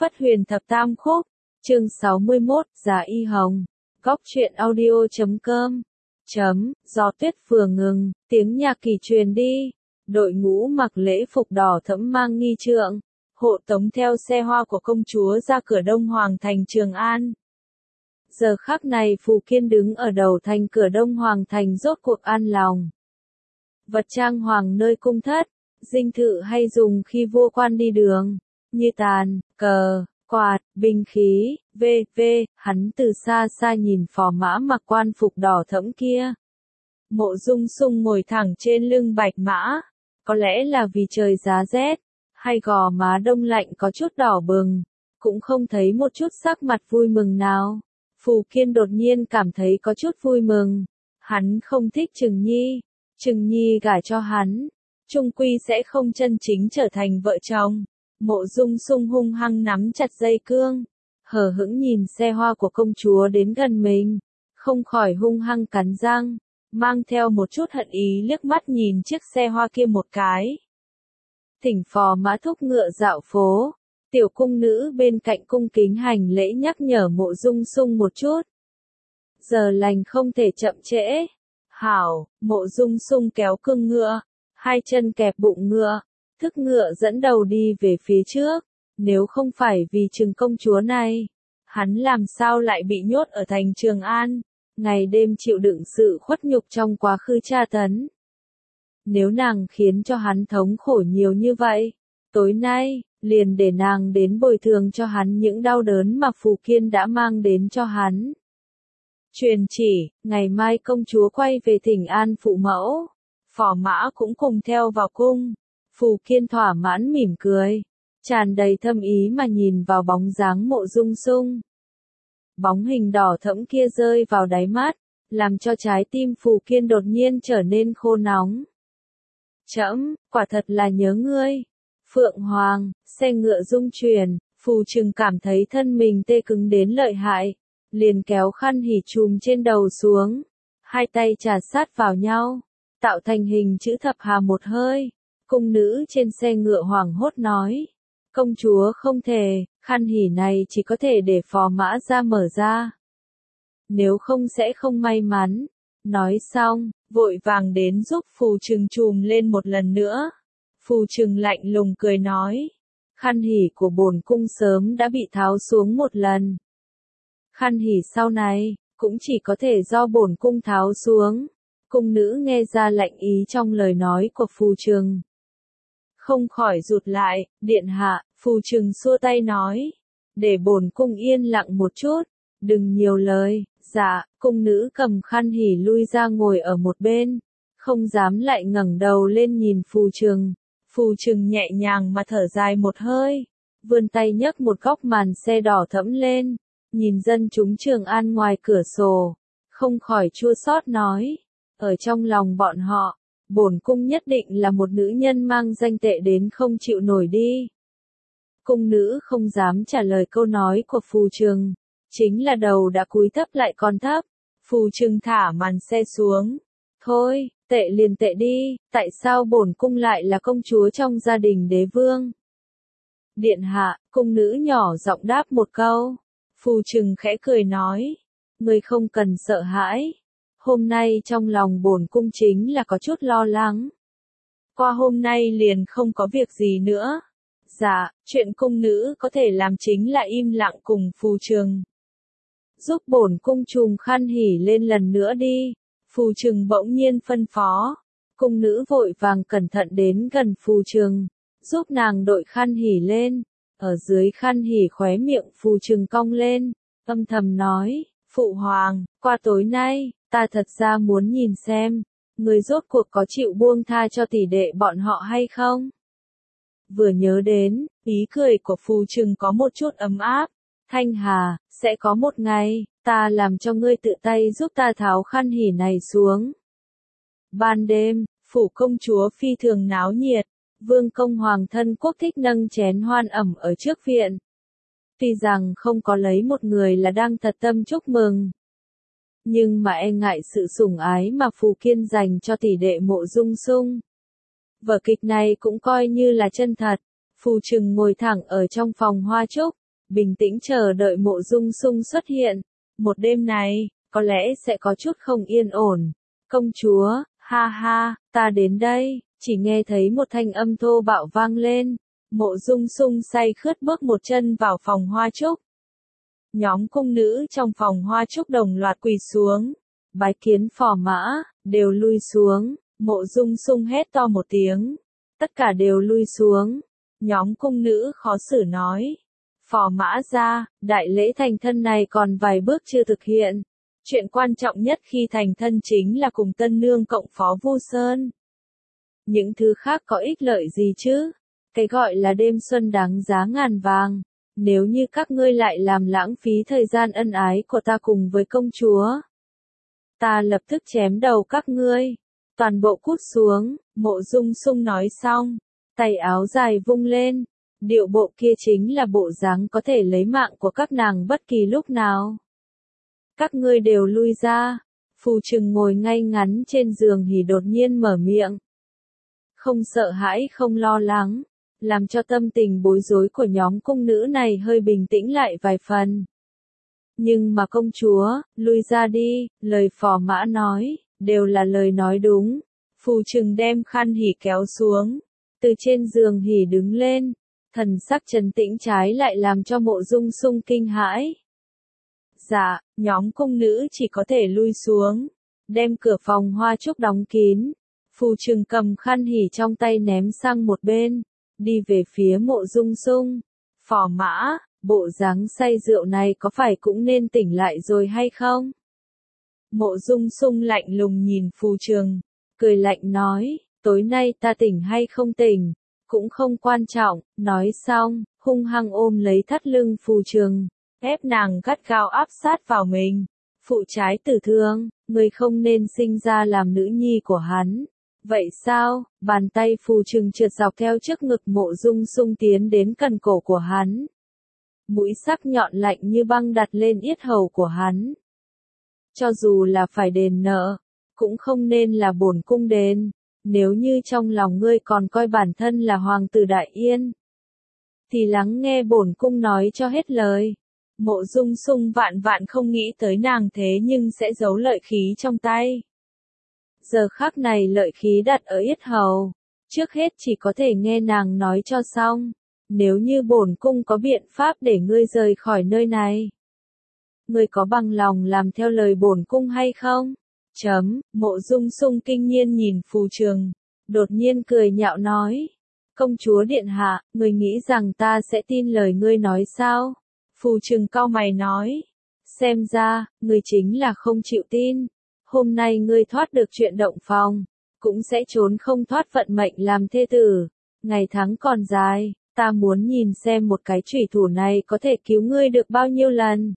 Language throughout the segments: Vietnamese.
Phất Huyền Thập Tam Khúc, chương 61, Giá Y Hồng, Góc truyện audio.com. Gió tuyết vừa ngừng, tiếng nhạc kỳ truyền đi, đội ngũ mặc lễ phục đỏ thẫm mang nghi trượng, hộ tống theo xe hoa của công chúa ra cửa Đông Hoàng thành Trường An. Giờ khắc này Phù Kiên đứng ở đầu thành cửa Đông Hoàng thành rốt cuộc an lòng. Vật trang hoàng nơi cung thất, dinh thự hay dùng khi vua quan đi đường, như tàn, cờ, quạt, binh khí, v.v. Hắn từ xa xa nhìn phò mã mặc quan phục đỏ thẫm kia. Mộ Dung Sung ngồi thẳng trên lưng bạch mã, có lẽ là vì trời giá rét, hay gò má đông lạnh có chút đỏ bừng, cũng không thấy một chút sắc mặt vui mừng nào. Phù Kiên đột nhiên cảm thấy có chút vui mừng, hắn không thích Trừng Nhi gả cho hắn, chung quy sẽ không chân chính trở thành vợ chồng. Mộ Dung Sung hung hăng nắm chặt dây cương, hờ hững nhìn xe hoa của công chúa đến gần mình, không khỏi hung hăng cắn răng, mang theo một chút hận ý liếc mắt nhìn chiếc xe hoa kia một cái. Thỉnh phò mã thúc ngựa dạo phố, tiểu cung nữ bên cạnh cung kính hành lễ nhắc nhở Mộ Dung Sung một chút. Giờ lành không thể chậm trễ. Hảo, Mộ Dung Sung kéo cương ngựa, hai chân kẹp bụng ngựa, thức ngựa dẫn đầu đi về phía trước. Nếu không phải vì Trừng công chúa này, hắn làm sao lại bị nhốt ở thành Trường An, ngày đêm chịu đựng sự khuất nhục trong quá khứ tra tấn. Nếu nàng khiến cho hắn thống khổ nhiều như vậy, tối nay, liền để nàng đến bồi thường cho hắn những đau đớn mà Phù Kiên đã mang đến cho hắn. Truyền chỉ, ngày mai công chúa quay về Thỉnh An phụ mẫu, phò mã cũng cùng theo vào cung. Phù Kiên thỏa mãn mỉm cười, tràn đầy thâm ý mà nhìn vào bóng dáng Mộ Dung Sung. Bóng hình đỏ thẫm kia rơi vào đáy mắt, làm cho trái tim Phù Kiên đột nhiên trở nên khô nóng. Trẫm, quả thật là nhớ ngươi. Phượng Hoàng, xe ngựa rung chuyển, Phù Trừng cảm thấy thân mình tê cứng đến lợi hại, liền kéo khăn hỉ trùm trên đầu xuống, hai tay chà sát vào nhau, tạo thành hình chữ thập hà một hơi. Cung nữ trên xe ngựa hoảng hốt nói, công chúa không thể, khăn hỉ này chỉ có thể để phò mã ra mở ra. Nếu không sẽ không may mắn. Nói xong, vội vàng đến giúp Phù Trừng trùm lên một lần nữa. Phù Trừng lạnh lùng cười nói, khăn hỉ của bổn cung sớm đã bị tháo xuống một lần. Khăn hỉ sau này, cũng chỉ có thể do bổn cung tháo xuống. Cung nữ nghe ra lạnh ý trong lời nói của Phù Trừng, không khỏi rụt lại. Điện hạ, Phù Trừng xua tay nói, để bổn cung yên lặng một chút, đừng nhiều lời. Dạ. Cung nữ cầm khăn hỉ lui ra ngồi ở một bên, không dám lại ngẩng đầu lên nhìn Phù Trừng. Phù Trừng nhẹ nhàng mà thở dài một hơi, vươn tay nhấc một góc màn xe đỏ thẫm lên, nhìn dân chúng Trường An ngoài cửa sổ, không khỏi chua xót nói, ở trong lòng bọn họ, bổn cung nhất định là một nữ nhân mang danh tệ đến không chịu nổi đi. Cung nữ không dám trả lời câu nói của Phù Trừng, chính là đầu đã cúi thấp lại còn thấp. Phù Trừng thả màn xe xuống. Thôi, tệ liền tệ đi, tại sao bổn cung lại là công chúa trong gia đình đế vương? Điện hạ, cung nữ nhỏ giọng đáp một câu. Phù Trừng khẽ cười nói, ngươi không cần sợ hãi. Hôm nay trong lòng bổn cung chính là có chút lo lắng. Qua hôm nay liền không có việc gì nữa. Dạ, chuyện cung nữ có thể làm chính là im lặng cùng Phù Trừng. Giúp bổn cung trùm khăn hỉ lên lần nữa đi. Phù Trừng bỗng nhiên phân phó. Cung nữ vội vàng cẩn thận đến gần Phù Trừng, giúp nàng đội khăn hỉ lên. Ở dưới khăn hỉ khóe miệng Phù Trừng cong lên, âm thầm nói, Phụ Hoàng, qua tối nay, ta thật ra muốn nhìn xem, người rốt cuộc có chịu buông tha cho tỷ đệ bọn họ hay không? Vừa nhớ đến, ý cười của Phù Trừng có một chút ấm áp. Thanh Hà, sẽ có một ngày, ta làm cho ngươi tự tay giúp ta tháo khăn hỉ này xuống. Ban đêm, phủ công chúa phi thường náo nhiệt, vương công hoàng thân quốc thích nâng chén hoan ẩm ở trước viện. Tuy rằng không có lấy một người là đang thật tâm chúc mừng, nhưng mà e ngại sự sủng ái mà Phù Kiên dành cho tỷ đệ Mộ Dung Sung. Vở kịch này cũng coi như là chân thật. Phù Trừng ngồi thẳng ở trong phòng hoa trúc, bình tĩnh chờ đợi Mộ Dung Sung xuất hiện. Một đêm này, có lẽ sẽ có chút không yên ổn. Công chúa, ha ha, ta đến đây, chỉ nghe thấy một thanh âm thô bạo vang lên. Mộ Dung Sung say khướt bước một chân vào phòng hoa trúc. Nhóm cung nữ trong phòng hoa trúc đồng loạt quỳ xuống. Bái kiến phò mã, đều lui xuống. Mộ Dung Sung hét to một tiếng. Tất cả đều lui xuống. Nhóm cung nữ khó xử nói. Phò mã ra, đại lễ thành thân này còn vài bước chưa thực hiện. Chuyện quan trọng nhất khi thành thân chính là cùng tân nương cộng phó Vu Sơn. Những thứ khác có ích lợi gì chứ? Cái gọi là đêm xuân đáng giá ngàn vàng. Nếu như các ngươi lại làm lãng phí thời gian ân ái của ta cùng với công chúa, ta lập tức chém đầu các ngươi. Toàn bộ cút xuống, Mộ Dung Sung nói xong, tay áo dài vung lên. Điệu bộ kia chính là bộ dáng có thể lấy mạng của các nàng bất kỳ lúc nào. Các ngươi đều lui ra. Phù Trừng ngồi ngay ngắn trên giường hỉ đột nhiên mở miệng. Không sợ hãi không lo lắng, làm cho tâm tình bối rối của nhóm cung nữ này hơi bình tĩnh lại vài phần. Nhưng mà công chúa, lui ra đi, lời phò mã nói, đều là lời nói đúng. Phù Trừng đem khăn hỉ kéo xuống, từ trên giường hỉ đứng lên, thần sắc trấn tĩnh trái lại làm cho Mộ Dung Sung kinh hãi. Dạ, nhóm cung nữ chỉ có thể lui xuống, đem cửa phòng hoa trúc đóng kín. Phù Trừng cầm khăn hỉ trong tay ném sang một bên, đi về phía Mộ Dung Sung. Phò mã, bộ dáng say rượu này có phải cũng nên tỉnh lại rồi hay không? Mộ Dung Sung lạnh lùng nhìn Phù Trừng, cười lạnh nói, tối nay ta tỉnh hay không tỉnh, cũng không quan trọng. Nói xong, hung hăng ôm lấy thắt lưng Phù Trừng, ép nàng gắt gao áp sát vào mình. Phụ trái tử thương, ngươi không nên sinh ra làm nữ nhi của hắn. Vậy sao? Bàn tay Phù Trừng trượt dọc theo trước ngực Mộ Dung Sung tiến đến cần cổ của hắn. Mũi sắc nhọn lạnh như băng đặt lên yết hầu của hắn. Cho dù là phải đền nợ, cũng không nên là bổn cung đền. Nếu như trong lòng ngươi còn coi bản thân là hoàng tử Đại Yên, thì lắng nghe bổn cung nói cho hết lời. Mộ Dung Sung vạn vạn không nghĩ tới nàng thế nhưng sẽ giấu lợi khí trong tay. Giờ khắc này lợi khí đặt ở yết hầu, trước hết chỉ có thể nghe nàng nói cho xong. Nếu như bổn cung có biện pháp để ngươi rời khỏi nơi này, ngươi có bằng lòng làm theo lời bổn cung hay không? Mộ Dung Sung kinh nhiên nhìn Phù Trừng, đột nhiên cười nhạo nói. Công chúa điện hạ, ngươi nghĩ rằng ta sẽ tin lời ngươi nói sao? Phù Trừng cau mày nói. Xem ra, ngươi chính là không chịu tin. Hôm nay ngươi thoát được chuyện động phòng, cũng sẽ trốn không thoát vận mệnh làm thê tử. Ngày tháng còn dài, ta muốn nhìn xem một cái chủy thủ này có thể cứu ngươi được bao nhiêu lần.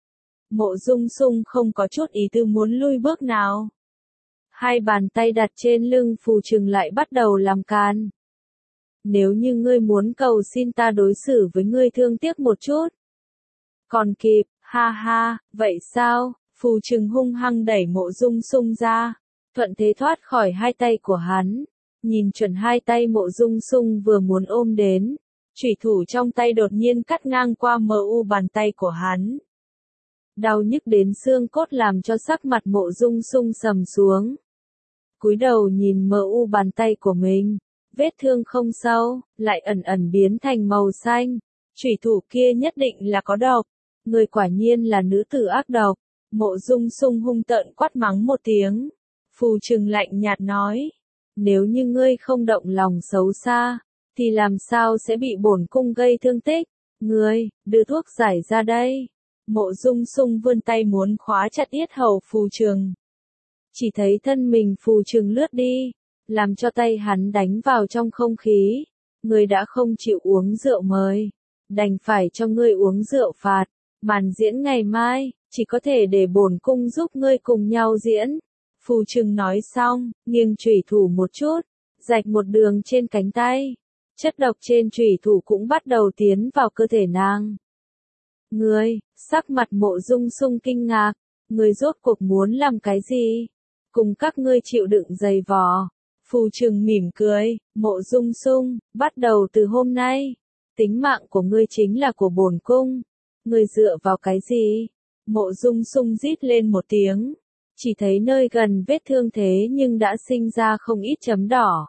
Mộ Dung Sung không có chút ý tư muốn lui bước nào. Hai bàn tay đặt trên lưng Phù Trừng lại bắt đầu làm càn. Nếu như ngươi muốn cầu xin ta đối xử với ngươi thương tiếc một chút, còn kịp, ha ha, vậy sao? Phù Trừng hung hăng đẩy Mộ Dung Sung ra, thuận thế thoát khỏi hai tay của hắn. Nhìn chuẩn hai tay Mộ Dung Sung vừa muốn ôm đến, chủy thủ trong tay đột nhiên cắt ngang qua mu bàn tay của hắn. Đau nhức đến xương cốt làm cho sắc mặt Mộ Dung Sung sầm xuống. Cúi đầu nhìn mu bàn tay của mình, vết thương không sâu, lại ẩn ẩn biến thành màu xanh. Chủy thủ kia nhất định là có độc. Người quả nhiên là nữ tử ác độc. Mộ Dung Sung hung tợn quát mắng một tiếng. Phù Trừng lạnh nhạt nói. Nếu như ngươi không động lòng xấu xa, thì làm sao sẽ bị bổn cung gây thương tích? Ngươi, đưa thuốc giải ra đây. Mộ Dung Sung vươn tay muốn khóa chặt yết hầu Phù Trừng. Chỉ thấy thân mình Phù Trừng lướt đi, làm cho tay hắn đánh vào trong không khí. Ngươi đã không chịu uống rượu mời, đành phải cho ngươi uống rượu phạt. Màn diễn ngày mai, chỉ có thể để bổn cung giúp ngươi cùng nhau diễn. Phù Trừng nói xong, nghiêng chủy thủ một chút, rạch một đường trên cánh tay. Chất độc trên chủy thủ cũng bắt đầu tiến vào cơ thể nàng. Ngươi, sắc mặt Mộ Dung Sung kinh ngạc, ngươi rốt cuộc muốn làm cái gì? Cùng các ngươi chịu đựng dày vò. Phù Trừng mỉm cười, Mộ Dung Sung, bắt đầu từ hôm nay, tính mạng của ngươi chính là của bổn cung. Ngươi dựa vào cái gì? Mộ Dung Sung rít lên một tiếng. Chỉ thấy nơi gần vết thương thế nhưng đã sinh ra không ít chấm đỏ.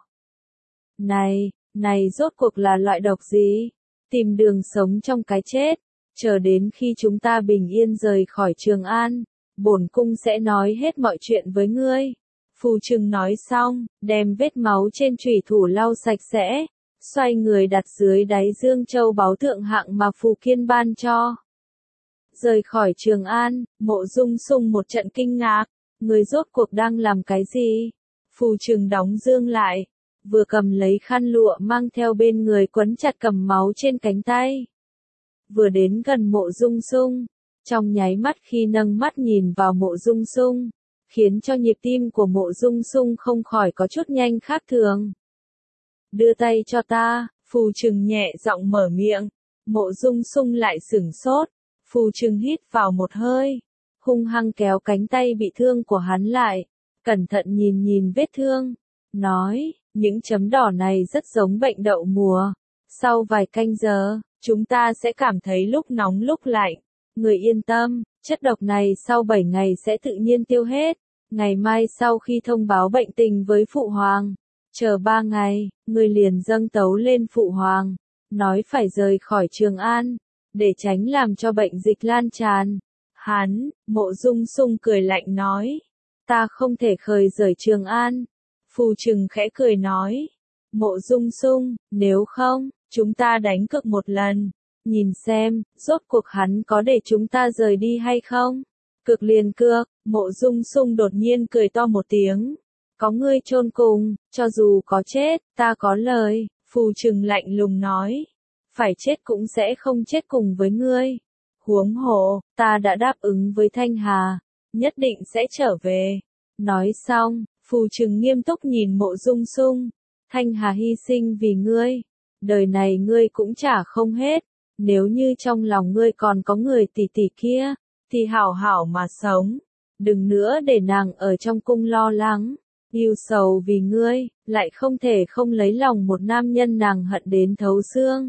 Này rốt cuộc là loại độc gì? Tìm đường sống trong cái chết. Chờ đến khi chúng ta bình yên rời khỏi Trường An, bổn cung sẽ nói hết mọi chuyện với ngươi. Phù Trừng nói xong, đem vết máu trên chủy thủ lau sạch sẽ, xoay người đặt dưới đáy dương châu báu thượng hạng mà Phù Kiên ban cho. Rời khỏi Trường An, Mộ Dung Sung một trận kinh ngạc, người rốt cuộc đang làm cái gì? Phù Trừng đóng dương lại, vừa cầm lấy khăn lụa mang theo bên người quấn chặt cầm máu trên cánh tay. Vừa đến gần Mộ Dung Sung, trong nháy mắt khi nâng mắt nhìn vào Mộ Dung Sung, khiến cho nhịp tim của Mộ Dung Sung không khỏi có chút nhanh khác thường. Đưa tay cho ta, Phù Trừng nhẹ giọng mở miệng, Mộ Dung Sung lại sửng sốt, Phù Trừng hít vào một hơi, hung hăng kéo cánh tay bị thương của hắn lại, cẩn thận nhìn vết thương, nói, những chấm đỏ này rất giống bệnh đậu mùa, sau vài canh giờ, chúng ta sẽ cảm thấy lúc nóng lúc lạnh, người yên tâm, chất độc này sau 7 ngày sẽ tự nhiên tiêu hết, ngày mai sau khi thông báo bệnh tình với Phụ Hoàng, chờ 3 ngày, người liền dâng tấu lên Phụ Hoàng, nói phải rời khỏi Trường An, để tránh làm cho bệnh dịch lan tràn. Mộ Dung Sung cười lạnh nói, ta không thể khởi rời Trường An. Phù Trừng khẽ cười nói, Mộ Dung Sung, nếu không, chúng ta đánh cược một lần, nhìn xem, rốt cuộc hắn có để chúng ta rời đi hay không? Cược liền cược, Mộ Dung Sung đột nhiên cười to một tiếng, có ngươi chôn cùng, cho dù có chết, ta có lời. Phù Trừng lạnh lùng nói, phải chết cũng sẽ không chết cùng với ngươi. Huống hồ, ta đã đáp ứng với Thanh Hà, nhất định sẽ trở về. Nói xong, Phù Trừng nghiêm túc nhìn Mộ Dung Sung, Thanh Hà hy sinh vì ngươi, đời này ngươi cũng trả không hết, nếu như trong lòng ngươi còn có người tỷ tỷ kia, thì hảo hảo mà sống, đừng nữa để nàng ở trong cung lo lắng, yêu sầu vì ngươi, lại không thể không lấy lòng một nam nhân nàng hận đến thấu xương.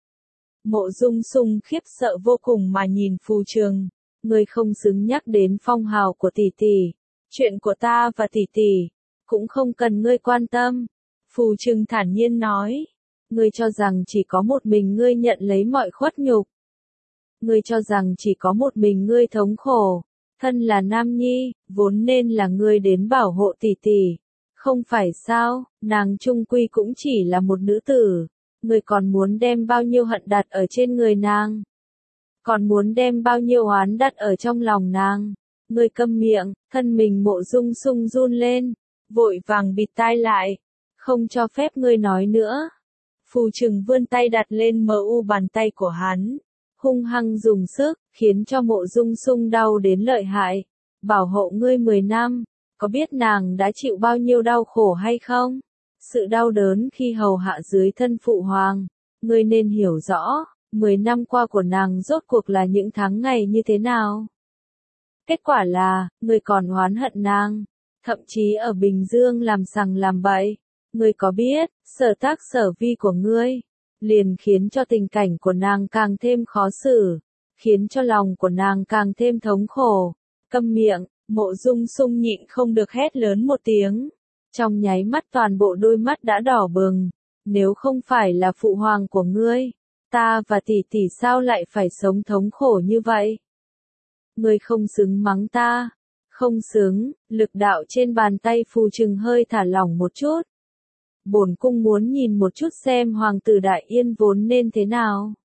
Mộ Dung Sung khiếp sợ vô cùng mà nhìn Phù Trừng, ngươi không xứng nhắc đến phong hào của tỷ tỷ, chuyện của ta và tỷ tỷ, cũng không cần ngươi quan tâm. Phù Trừng thản nhiên nói, ngươi cho rằng chỉ có một mình ngươi nhận lấy mọi khuất nhục. Ngươi cho rằng chỉ có một mình ngươi thống khổ, thân là nam nhi, vốn nên là ngươi đến bảo hộ tỷ tỷ. Không phải sao, nàng chung quy cũng chỉ là một nữ tử. Ngươi còn muốn đem bao nhiêu hận đặt ở trên người nàng? Còn muốn đem bao nhiêu oán đặt ở trong lòng nàng? Ngươi câm miệng, thân mình Mộ Dung Sung run lên, vội vàng bịt tai lại, không cho phép ngươi nói nữa. Phù Trừng vươn tay đặt lên bàn tay của hắn, hung hăng dùng sức, khiến cho Mộ Dung Sung đau đến lợi hại. Bảo hộ ngươi 10 năm, có biết nàng đã chịu bao nhiêu đau khổ hay không? Sự đau đớn khi hầu hạ dưới thân Phụ Hoàng, ngươi nên hiểu rõ, 10 năm qua của nàng rốt cuộc là những tháng ngày như thế nào. Kết quả là, ngươi còn oán hận nàng, thậm chí ở Bình Dương làm sằng làm bậy. Ngươi có biết, sở tác sở vi của ngươi, liền khiến cho tình cảnh của nàng càng thêm khó xử, khiến cho lòng của nàng càng thêm thống khổ. Câm miệng, Mộ Dung Sung nhịn không được hét lớn một tiếng. Trong nháy mắt toàn bộ đôi mắt đã đỏ bừng, nếu không phải là Phụ Hoàng của ngươi, ta và tỷ tỷ sao lại phải sống thống khổ như vậy? Ngươi không xứng mắng ta, không xứng. Lực đạo trên bàn tay Phù Trừng hơi thả lỏng một chút. Bổn cung muốn nhìn một chút xem Hoàng tử Đại Yên vốn nên thế nào.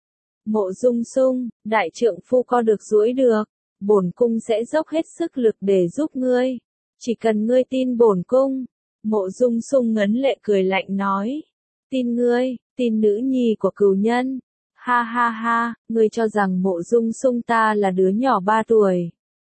Mộ Dung Sung, đại trượng phu co được duỗi được, bổn cung sẽ dốc hết sức lực để giúp ngươi. Chỉ cần ngươi tin bổn cung. Mộ Dung Sung ngấn lệ cười lạnh nói. Tin ngươi, tin nữ nhi của cừu nhân. Ha ha ha, ngươi cho rằng Mộ Dung Sung ta là đứa nhỏ 3 tuổi.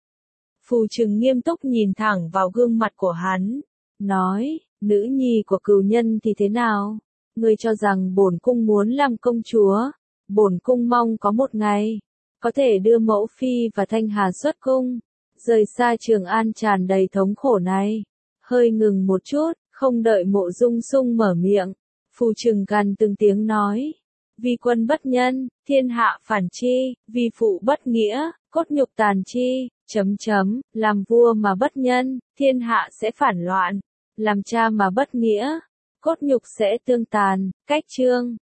Phù Trừng nghiêm túc nhìn thẳng vào gương mặt của hắn, nói, nữ nhi của cừu nhân thì thế nào? Ngươi cho rằng bổn cung muốn làm công chúa, bổn cung mong có một ngày, có thể đưa mẫu phi và Thanh Hà xuất cung, rời xa Trường An tràn đầy thống khổ này. Hơi ngừng một chút, không đợi Mộ Dung Sung mở miệng, Phù Trừng gằn từng tiếng nói, vì quân bất nhân, thiên hạ phản chi, vì phụ bất nghĩa, cốt nhục tàn chi, làm vua mà bất nhân, thiên hạ sẽ phản loạn, làm cha mà bất nghĩa, cốt nhục sẽ tương tàn, cách chương.